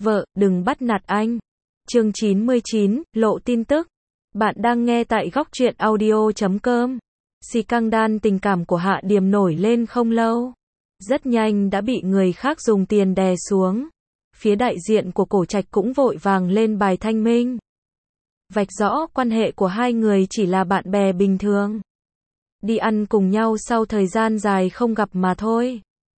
Vợ, đừng bắt nạt anh. Chương 99, lộ tin tức. Bạn đang nghe tại góc truyện audio.com. Scandal tình cảm của Hạ Điềm nổi lên không lâu. Rất nhanh đã bị người khác dùng tiền đè xuống. Phía đại diện của Cổ Trạch cũng vội vàng lên bài thanh minh. Vạch rõ quan hệ của hai người chỉ là bạn bè bình thường. Đi ăn cùng nhau sau thời gian dài không gặp mà thôi.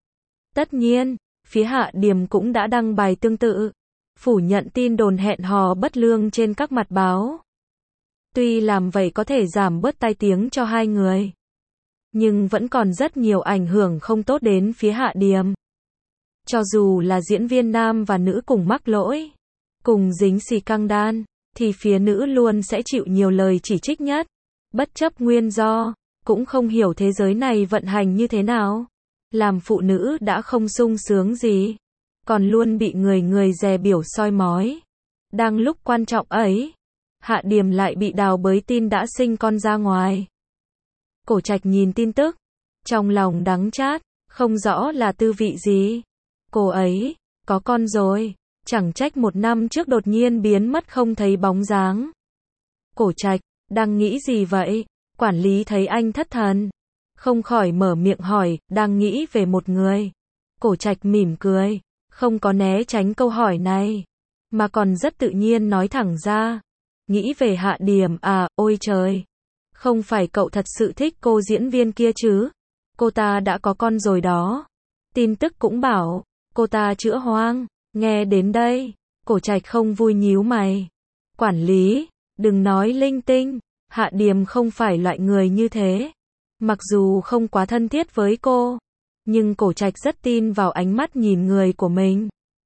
Tất nhiên, phía Hạ Điềm cũng đã đăng bài tương tự, phủ nhận tin đồn hẹn hò bất lương trên các mặt báo. Tuy làm vậy có thể giảm bớt tai tiếng cho hai người, nhưng vẫn còn rất nhiều ảnh hưởng không tốt đến phía Hạ Điềm. Cho dù là diễn viên nam và nữ cùng mắc lỗi, cùng dính scandal, thì phía nữ luôn sẽ chịu nhiều lời chỉ trích nhất, bất chấp nguyên do, cũng không hiểu thế giới này vận hành như thế nào. Làm phụ nữ đã không sung sướng gì, còn luôn bị người dè biểu soi mói. Đang lúc quan trọng ấy, Hạ Điềm lại bị đào bới tin đã sinh con ra ngoài. Cổ Trạch nhìn tin tức, trong lòng đắng chát, không rõ là tư vị gì. Cô ấy, có con rồi, chẳng trách 1 năm trước đột nhiên biến mất không thấy bóng dáng. Cổ Trạch, đang nghĩ gì vậy? Quản lý thấy anh thất thần, không khỏi mở miệng hỏi, đang nghĩ về một người. Cổ Trạch mỉm cười, không có né tránh câu hỏi này, mà còn rất tự nhiên nói thẳng ra. Nghĩ về Hạ Điềm à, ôi trời. Không phải cậu thật sự thích cô diễn viên kia chứ? Cô ta đã có con rồi đó. Tin tức cũng bảo, cô ta chữa hoang. Nghe đến đây, Cổ Trạch không vui nhíu mày. Quản lý, đừng nói linh tinh, Hạ Điềm không phải loại người như thế. Mặc dù không quá thân thiết với cô, nhưng Cổ Trạch rất tin vào ánh mắt nhìn người của mình.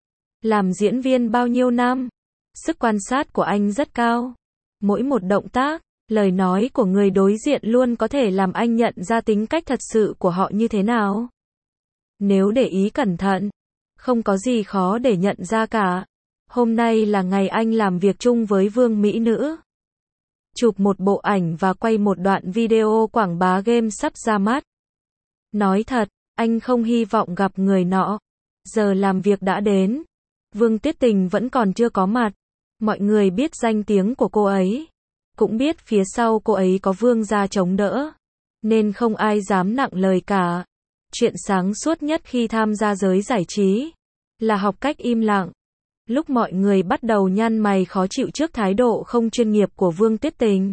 Làm diễn viên bao nhiêu năm, sức quan sát của anh rất cao. Mỗi một động tác, lời nói của người đối diện luôn có thể làm anh nhận ra tính cách thật sự của họ như thế nào. Nếu để ý cẩn thận, không có gì khó để nhận ra cả. Hôm nay là ngày anh làm việc chung với Vương Mỹ Nữ. Chụp một bộ ảnh và quay một đoạn video quảng bá game sắp ra mắt. Nói thật, anh không hy vọng gặp người nọ. Giờ làm việc đã đến. Vương Tuyết Tình vẫn còn chưa có mặt. Mọi người biết danh tiếng của cô ấy, cũng biết phía sau cô ấy có Vương gia chống đỡ, nên không ai dám nặng lời cả. Chuyện sáng suốt nhất khi tham gia giới giải trí là học cách im lặng. Lúc mọi người bắt đầu nhăn mày khó chịu trước thái độ không chuyên nghiệp của Vương Tuyết Tình,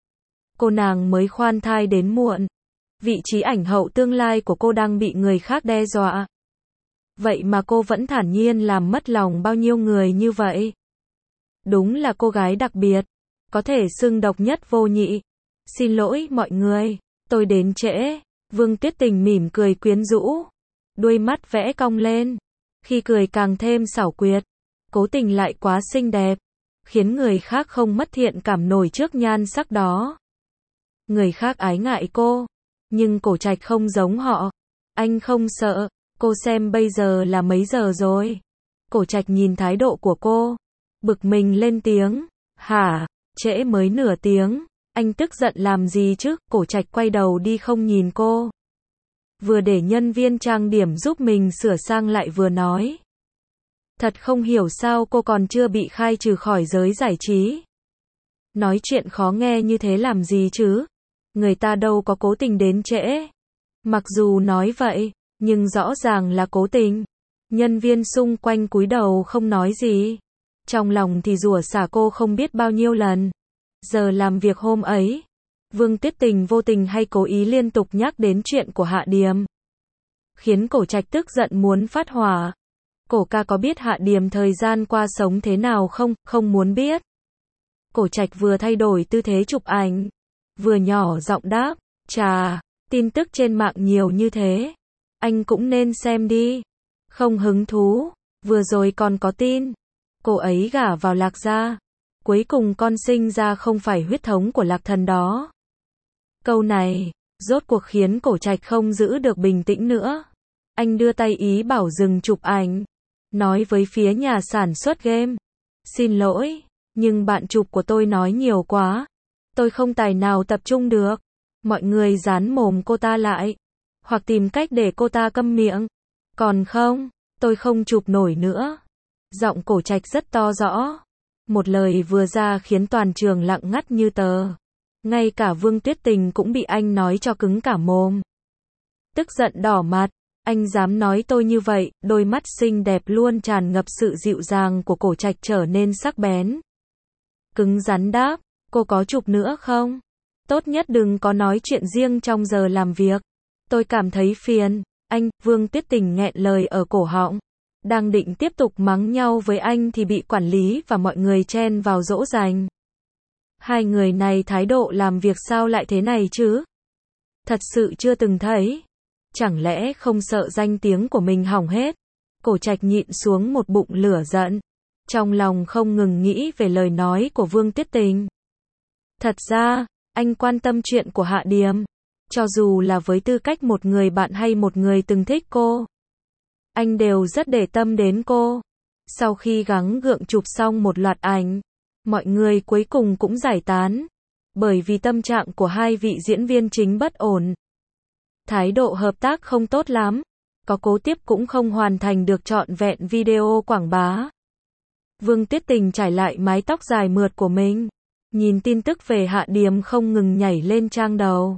cô nàng mới khoan thai đến muộn. Vị trí ảnh hậu tương lai của cô đang bị người khác đe dọa. Vậy mà cô vẫn thản nhiên làm mất lòng bao nhiêu người như vậy. Đúng là cô gái đặc biệt, có thể xưng độc nhất vô nhị. Xin lỗi mọi người, tôi đến trễ. Vương Tuyết Tình mỉm cười quyến rũ, đuôi mắt vẽ cong lên, khi cười càng thêm xảo quyệt, cố tình lại quá xinh đẹp, khiến người khác không mất thiện cảm nổi trước nhan sắc đó. Người khác ái ngại cô, nhưng Cổ Trạch không giống họ. Anh không sợ. Cô xem bây giờ là mấy giờ rồi? Cổ Trạch nhìn thái độ của cô, bực mình lên tiếng. Hả? Trễ mới nửa tiếng. Anh tức giận làm gì chứ? Cổ Trạch quay đầu đi không nhìn cô. Vừa để nhân viên trang điểm giúp mình sửa sang lại vừa nói. Thật không hiểu sao cô còn chưa bị khai trừ khỏi giới giải trí. Nói chuyện khó nghe như thế làm gì chứ? Người ta đâu có cố tình đến trễ. Mặc dù nói vậy, nhưng rõ ràng là cố tình. Nhân viên xung quanh cúi đầu không nói gì. Trong lòng thì rủa xả cô không biết bao nhiêu lần. Giờ làm việc hôm ấy, Vương Tuyết Tình vô tình hay cố ý liên tục nhắc đến chuyện của Hạ Điềm, khiến Cổ Trạch tức giận muốn phát hỏa. Cổ ca có biết Hạ Điềm thời gian qua sống thế nào không? Không muốn biết. Cổ Trạch vừa thay đổi tư thế chụp ảnh, vừa nhỏ giọng đáp, chà, tin tức trên mạng nhiều như thế, anh cũng nên xem đi. Không hứng thú, vừa rồi còn có tin, cô ấy gả vào Lạc gia, cuối cùng con sinh ra không phải huyết thống của Lạc thần đó. Câu này, rốt cuộc khiến Cổ Trạch không giữ được bình tĩnh nữa. Anh đưa tay ý bảo dừng chụp ảnh, nói với phía nhà sản xuất game. Xin lỗi, nhưng bạn chụp của tôi nói nhiều quá. Tôi không tài nào tập trung được. Mọi người dán mồm cô ta lại, hoặc tìm cách để cô ta câm miệng. Còn không, tôi không chụp nổi nữa. Giọng Cổ Trạch rất to rõ. Một lời vừa ra khiến toàn trường lặng ngắt như tờ. Ngay cả Vương Tuyết Tình cũng bị anh nói cho cứng cả mồm. Tức giận đỏ mặt. Anh dám nói tôi như vậy? Đôi mắt xinh đẹp luôn tràn ngập sự dịu dàng của Cổ Trạch trở nên sắc bén. Cứng rắn đáp, cô có chụp nữa không? Tốt nhất đừng có nói chuyện riêng trong giờ làm việc. Tôi cảm thấy phiền. Anh, Vương Tuyết Tình nghẹn lời ở cổ họng. Đang định tiếp tục mắng nhau với anh thì bị quản lý và mọi người chen vào dỗ dành. Hai người này thái độ làm việc sao lại thế này chứ? Thật sự chưa từng thấy. Chẳng lẽ không sợ danh tiếng của mình hỏng hết? Cổ Trạch nhịn xuống một bụng lửa giận. Trong lòng không ngừng nghĩ về lời nói của Vương Tuyết Tình. Thật ra, anh quan tâm chuyện của Hạ Điềm. Cho dù là với tư cách một người bạn hay một người từng thích cô, anh đều rất để tâm đến cô. Sau khi gắng gượng chụp xong một loạt ảnh, mọi người cuối cùng cũng giải tán. Bởi vì tâm trạng của hai vị diễn viên chính bất ổn. Thái độ hợp tác không tốt lắm. Có cố tiếp cũng không hoàn thành được trọn vẹn video quảng bá. Vương Tuyết Tình trải lại mái tóc dài mượt của mình. Nhìn tin tức về Hạ Điềm không ngừng nhảy lên trang đầu.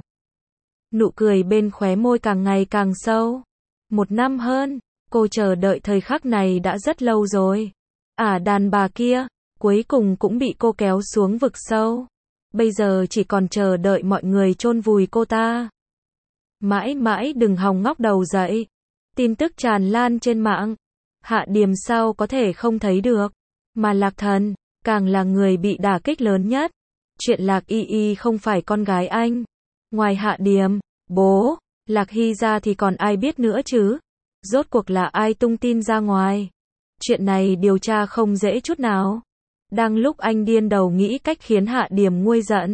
Nụ cười bên khóe môi càng ngày càng sâu. 1 năm hơn, cô chờ đợi thời khắc này đã rất lâu rồi. Đàn bà kia, cuối cùng cũng bị cô kéo xuống vực sâu. Bây giờ chỉ còn chờ đợi mọi người chôn vùi cô ta. Mãi mãi đừng hòng ngóc đầu dậy. Tin tức tràn lan trên mạng. Hạ Điềm sao có thể không thấy được. Mà Lạc Thần, càng là người bị đả kích lớn nhất. Chuyện Lạc Y Y không phải con gái anh. Ngoài Hạ Điềm, bố, Lạc Hy ra thì còn ai biết nữa chứ? Rốt cuộc là ai tung tin ra ngoài? Chuyện này điều tra không dễ chút nào. Đang lúc anh điên đầu nghĩ cách khiến Hạ Điềm nguôi giận.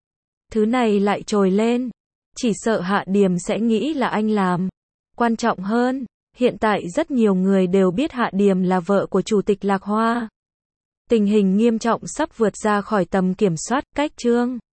Thứ này lại trồi lên. Chỉ sợ Hạ Điềm sẽ nghĩ là anh làm. Quan trọng hơn, hiện tại rất nhiều người đều biết Hạ Điềm là vợ của Chủ tịch Lạc Hoa. Tình hình nghiêm trọng sắp vượt ra khỏi tầm kiểm soát. Cách chương